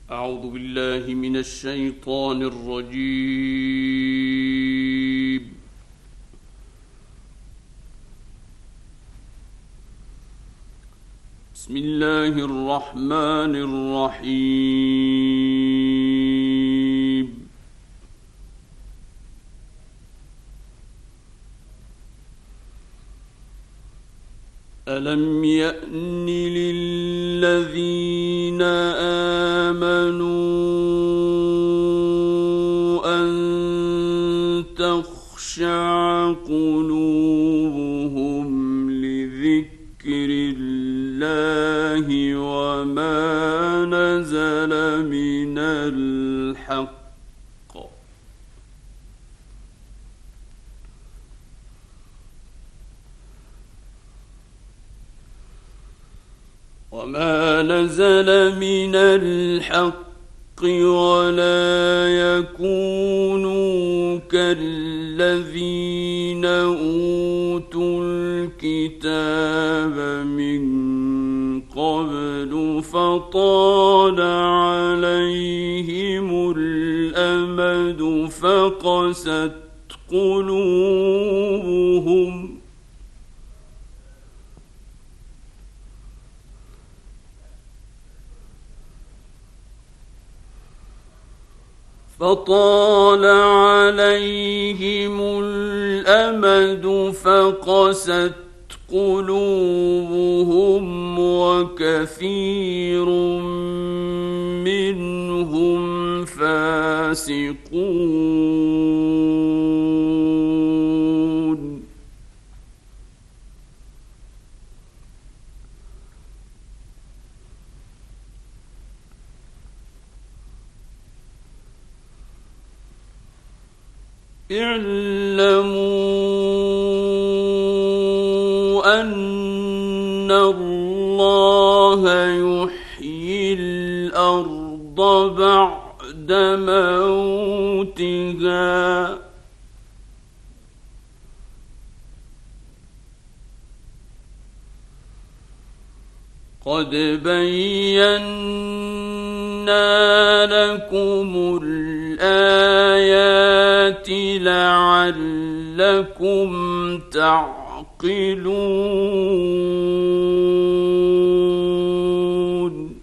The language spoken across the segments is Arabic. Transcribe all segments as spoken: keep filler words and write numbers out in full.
أعوذ بالله من الشيطان الرجيم. بسم الله الرحمن الرحيم. ألم يأن للذين آمنوا أن تخشع قلوبهم لذكر الله وما نزل من الحق وما نزل من الحق ولا يكونوا كالذين أوتوا الكتاب من قبل فطال عليهم الأمد فقست قلوبهم فطال عليهم الأمد فقست قلوبهم وكثير منهم فاسقون. اعلموا أن الله يحيي الأرض بعد موتها قد بينا لكم الآيات لعلكم تعقلون.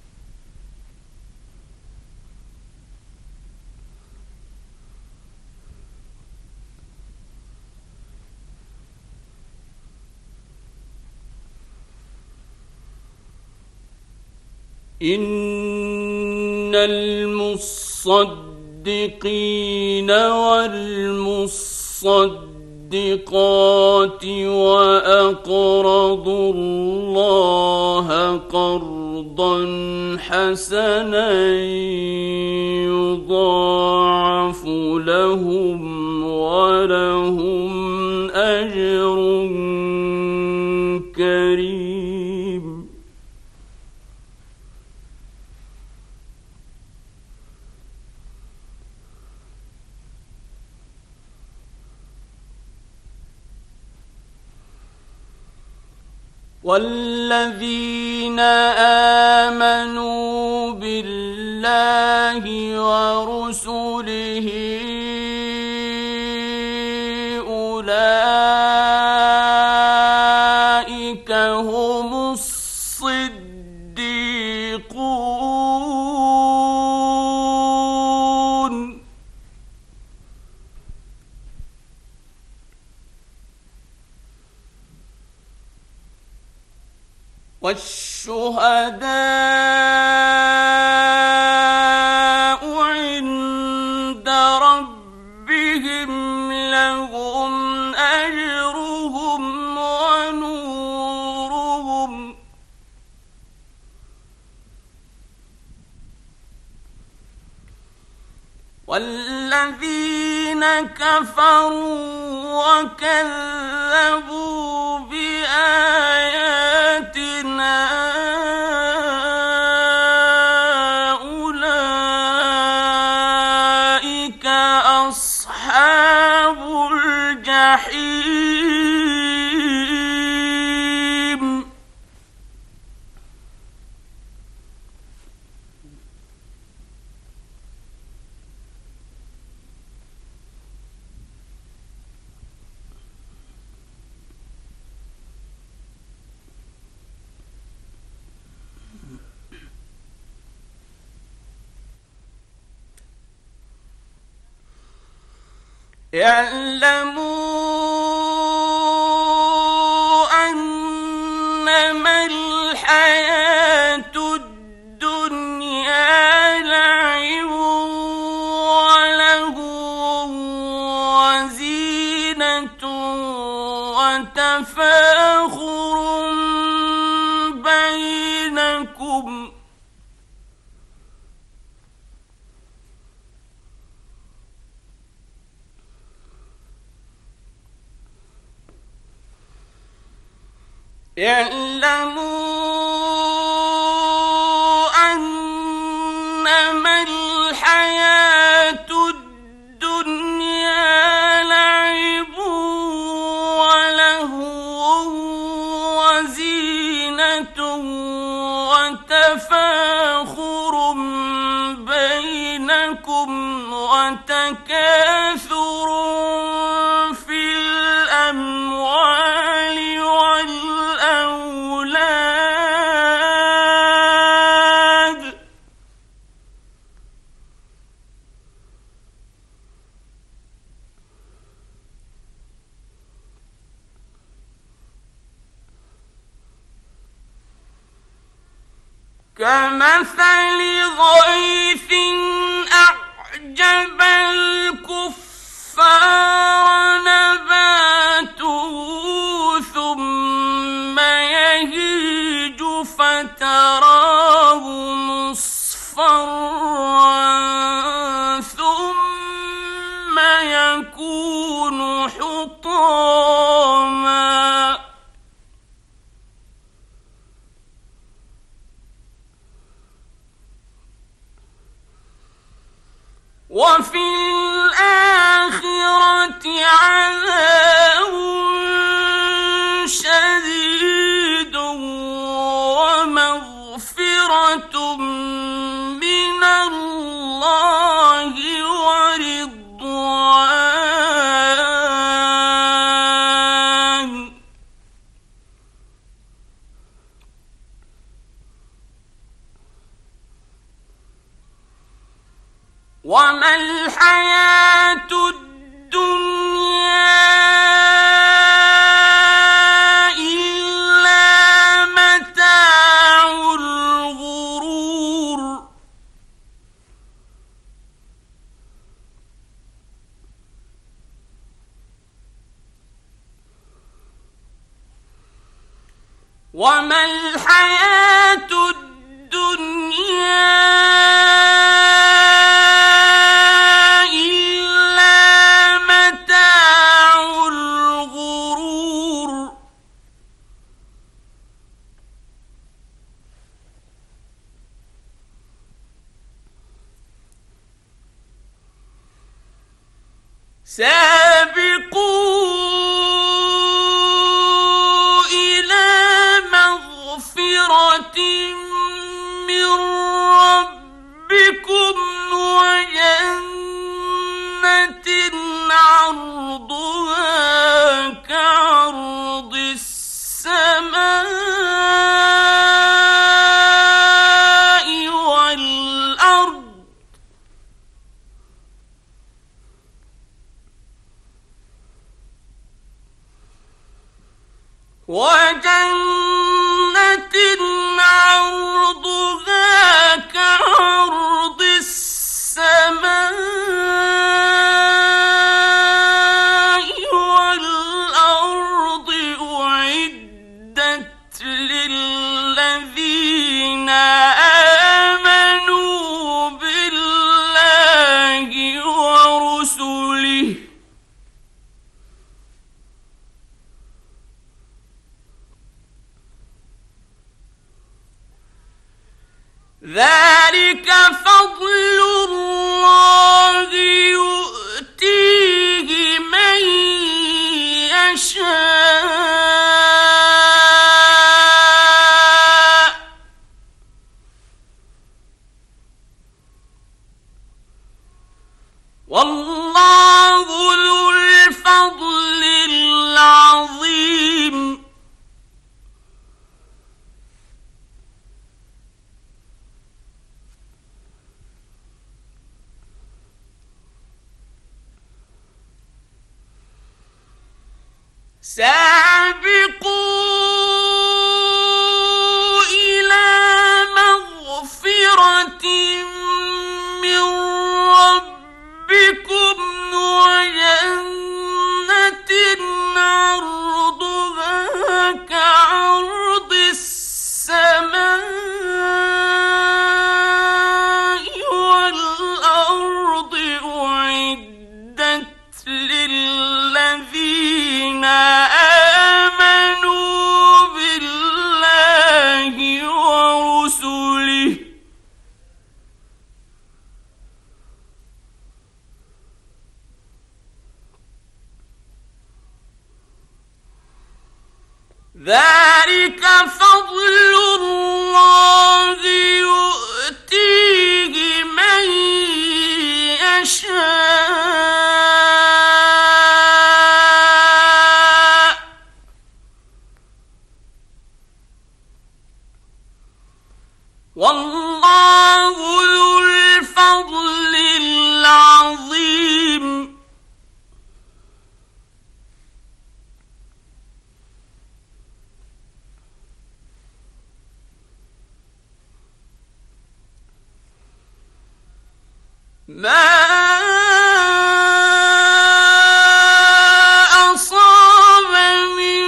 إن المصدقين والمصدقات وأقرضوا الله قرضا حسنا يضاعف لهم ولهم أجر كريم. والذين آمنوا بالله ورسله أولئك هم الصديقون. والشهداء عند ربهم لهم أجرهم ونورهم والذين كفروا وكذبوا بآياتنا أولئك أصحاب الجحيم. اعلموا أنما الحياة الدنيا لعب ولهو وزينة وتفاخر بينكم اعلموا أنما الحياة الدنيا لعب ولهو وزينة وتفاخر بينكم وتكاثر في الأموال والأولاد كمثل غيث أعجب الكفار نباته ثم يهيج فتراه مصفرا ثم يكون حطاما وفي الآخرة عذاب شديد ومغفرة من الله ورضوان وما الحياة الدنيا إلا متاع الغرور وما الحياة الدنيا سابقوا إلى مغفرة من ربكم وجنة عرضها كعرض السماء والأرض وجنة عرضها كعرض السماء والأرض أعدت للذين آمنوا بالله ورسله ذلك فضل الله يؤتيه من يشاء والله ذو الفضل العظيم سابقوا إلى مغفرة من ربكم وجنة عرضها كعرض السماء والأرض أعدت للذين آمنوا بالله ورسله ذلك فضل الله يؤتيه من يشاء والله ذو الفضل العظيم. ما أصاب من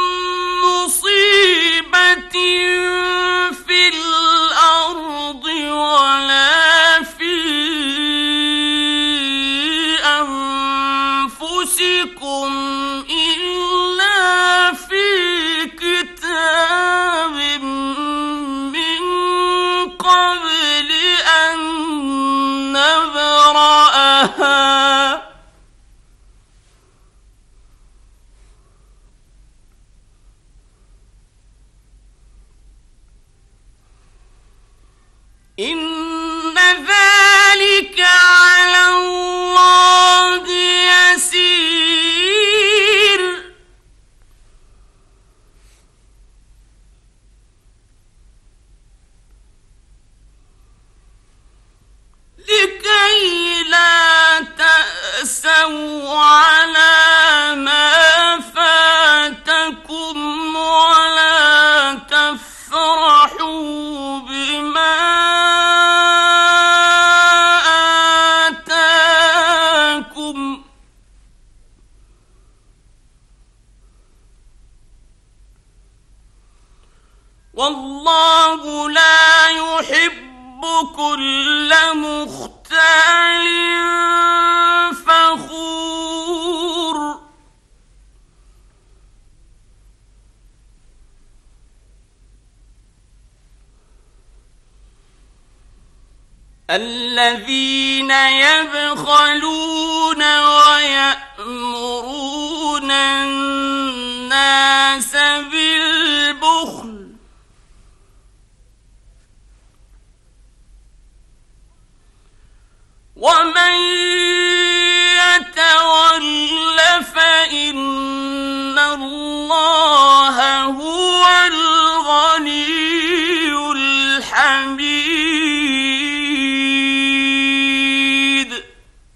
مصيبة في الأرض ولا في أنفسكم إلا في كتاب من قبل أن نبرأها إن ذلك على الله يسير. لكي لا تأسوا على ما فاتكم ولا تفرحوا بما آتاكم والله لا يحب كل مختال فخور. الذين يبخلون ويأمرون الناس بالبخل ومن يتول فإن الله هو الغني الحميد.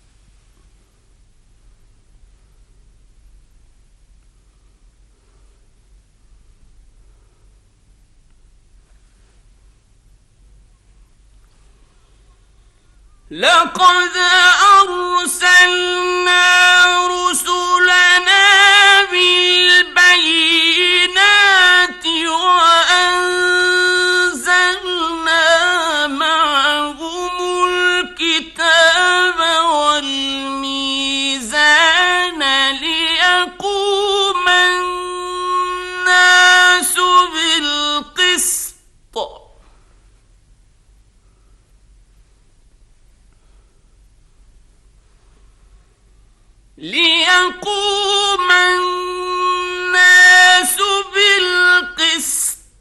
لقد أرسلنا رسلنا بالبينات وأنزلنا معهم الكتاب والميزان ليقوم الناس بالقسط ليقوم الناس بالقسط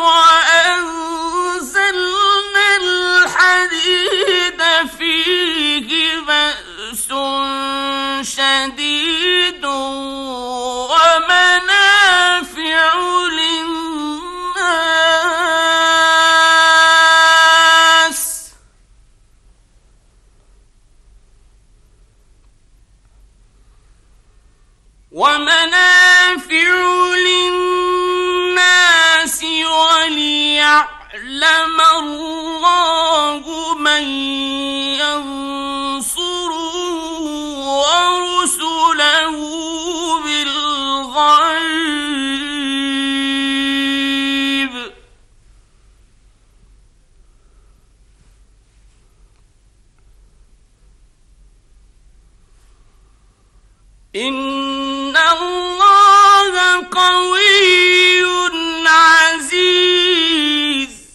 وأنزلنا الحديد فيه بأس شديد ومنافع للناس ومنافع لِيَعْلَمَ اللَّهُ مَن يَنصُرُهُ وَرُسُلَهُ بِالْغَيْبِ ۚ إِنَّ اللَّهَ قَوِيٌّ عَزِيزٌ.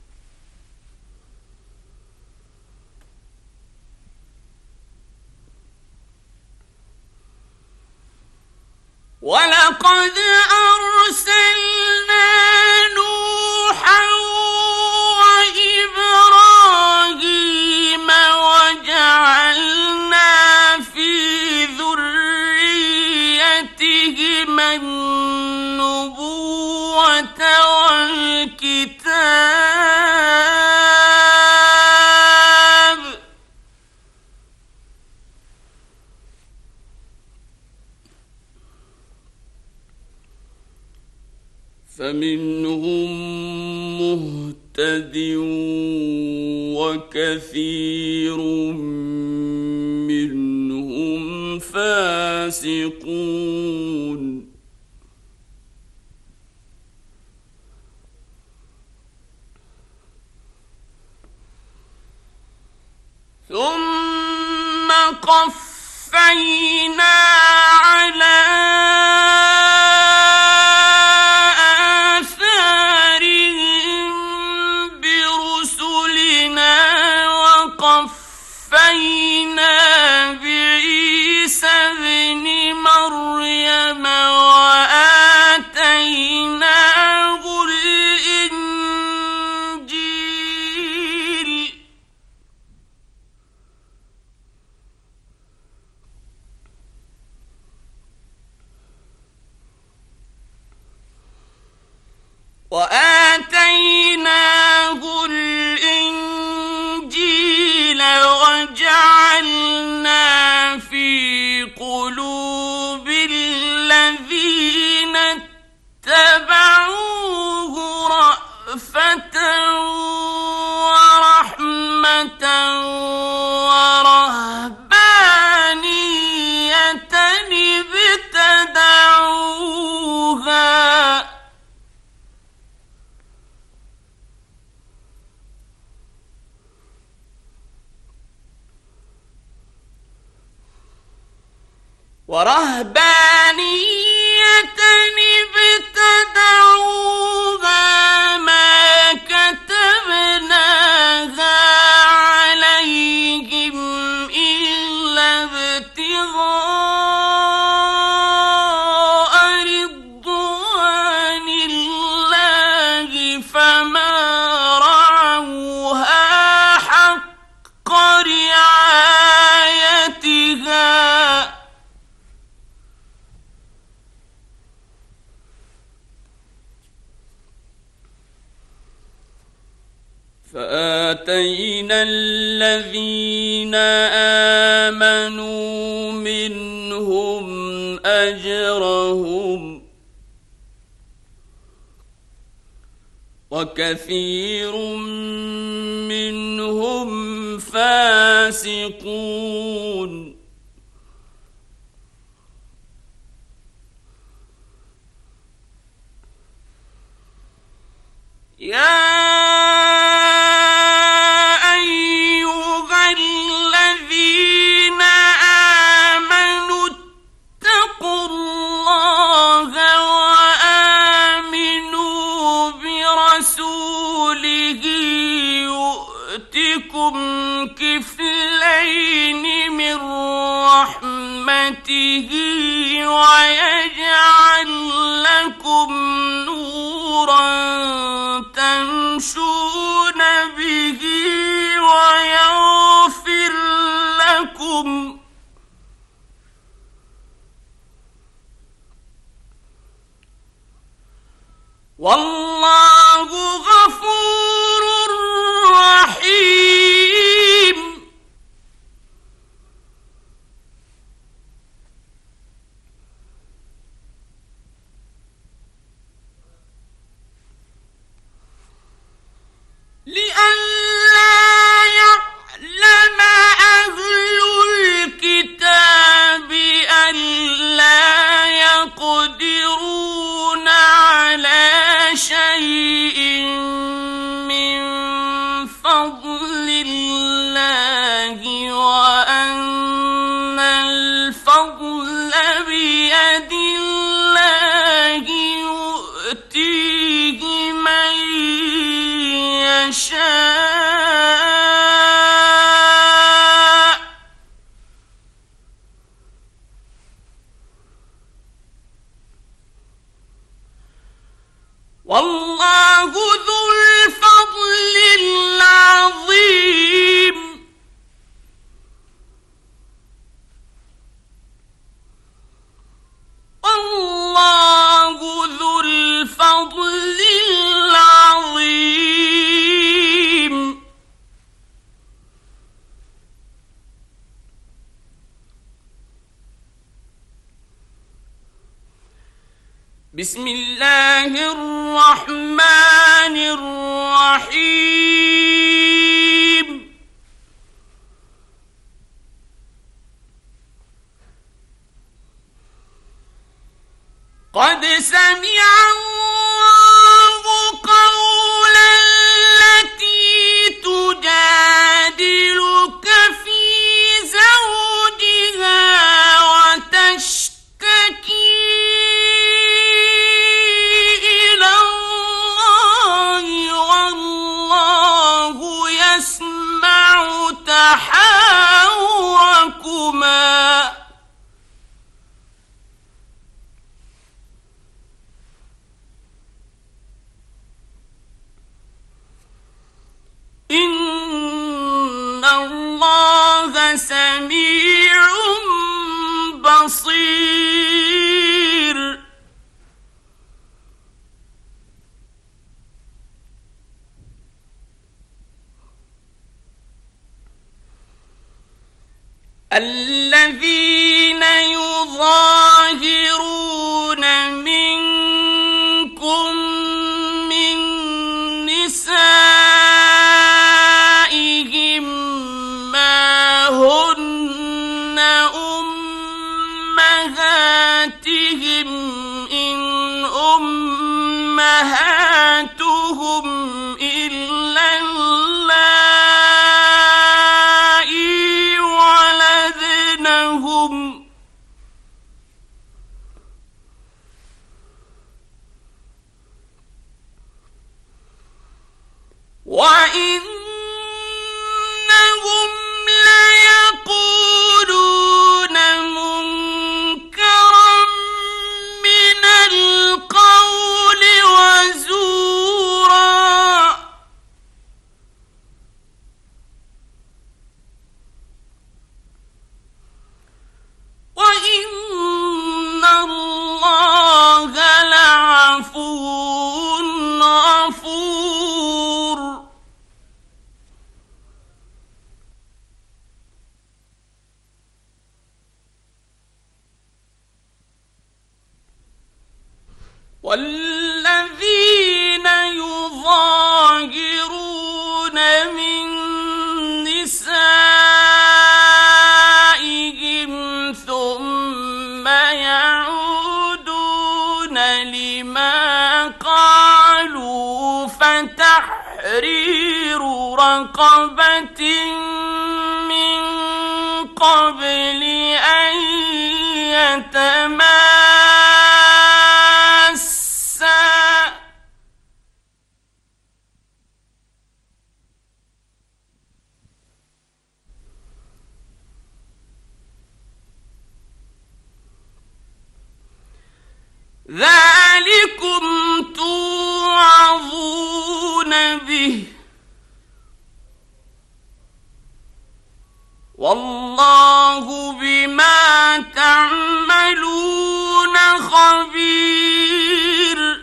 وَلَقَدْ أَرْسَلْنَا نُوحًا وَإِبْرَاهِيمَ وَجَعَلْنَا فِي ذُرِّيَّتِهِمَا النُّبُوَّةَ وَالْكِتَابَ ۖ فَمِنْهُم مُّهْتَدٍ وَكَثِيرٌ مِّنْهُمْ فَاسِقُونَ. ثُمَّ قَفَّيْنَا عَلَىٰ آثَارِهِم بِرُسُلِنَا وَقَفَّيْنَا بِعِيسَى ابْنِ مَرْيَمَ وَآتَيْنَاهُ الْإِنجِيلَ وَآتَيْنَاهُ الْإِنجِيلَ وَجَعَلْنَا فِي قُلُوبِ الَّذِينَ اتَّبَعُوهُ رَأْفَةً وَرَحْمَةً وَرَهْبَانِيَّةً ابْتَدَعُوهَا وَرَهْبَانِيَّةً ابْتَدَعُوهَا مَا كَتَبْنَاهَا عَلَيْهِمْ إِلَّا ابْتِغَاءَ رِضْوَانِ اللَّهِ فَمَا رَعَوْهَا حَقَّ رِعَايَتِهَا فَآتَيْنَا الَّذِينَ آمَنُوا مِنْهُمْ أَجْرَهُمْ ۖ وَكَثِيرٌ مِّنْهُمْ فَاسِقُونَ. يَا أَيُّهَا الَّذِينَ آمَنُوا اتَّقُوا اللَّهَ وَآمِنُوا بِرَسُولِهِ يُؤْتِكُمْ كِفْلَيْنِ مِنْ رَحْمَتِهِ وَيَجْعَلْ لَكُمْ نُورًا تَمْشُونَ بِهِ وَيَغْفِرْ لَكُمْ ۗ وَاللَّهُ غَفُورٌ رَّحِيمٌ. بسم الله الرحمن الرحيم قد سمع الله قول التي تجادلك في زوجها وتشتكي إلى الله والله يسمع تحاوركما إن الله سميع بصير الذين يظاهرون منكم من نسائهم ما هن أمهاتهم إن أمهاتهم إلا اللائي ولدنهم وإنهم ليقولون منكرا من القول وزورا وإن الله لعفو غفور والذين يظاهرون من نسائهم ثم يعودون لما قالوا فتحرير رقبة من قبل أن يتماسا ذلكم توعظون به والله بما تعملون خبير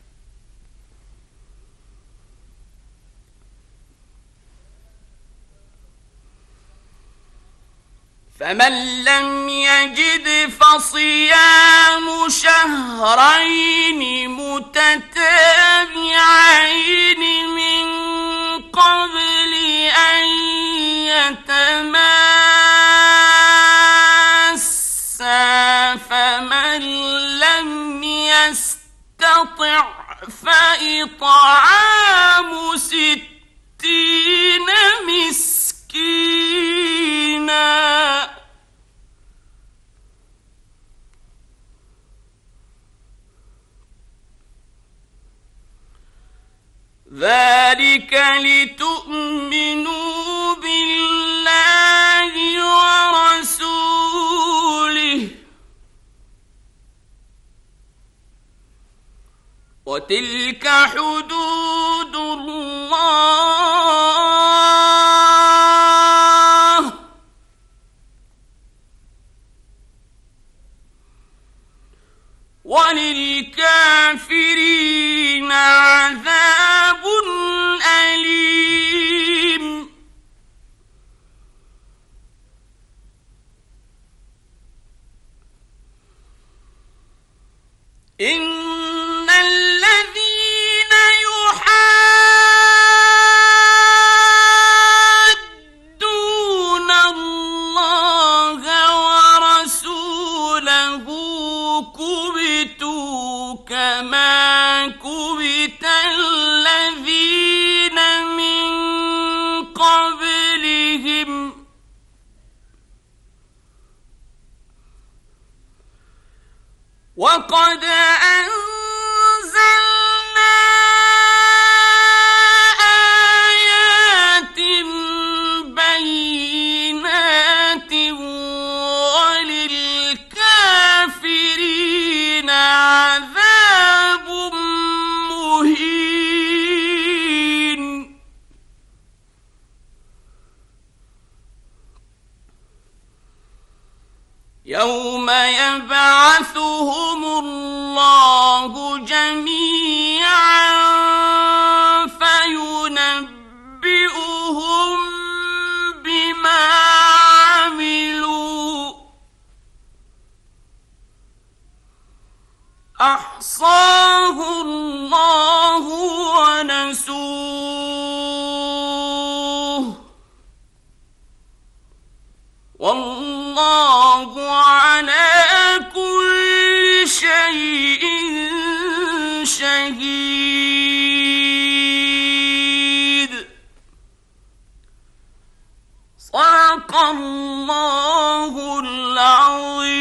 فمن لم يجد فصيام شهرين متتابعين من قبل أن يتماسا فمن لم يستطع فإطعام ستين مسكينا ذلك لتؤمنوا بالله ورسوله وتلك حدود الله وللكافرين عذاب أليم إن وقد أنزلنا آيات بينات وللكافرين عذاب مهين. يوم يبعثهم الله جميعا فينبئهم بما عملوا أحصاه الله ونسوه والله على كل شيء شهيد. صدق الله العظيم.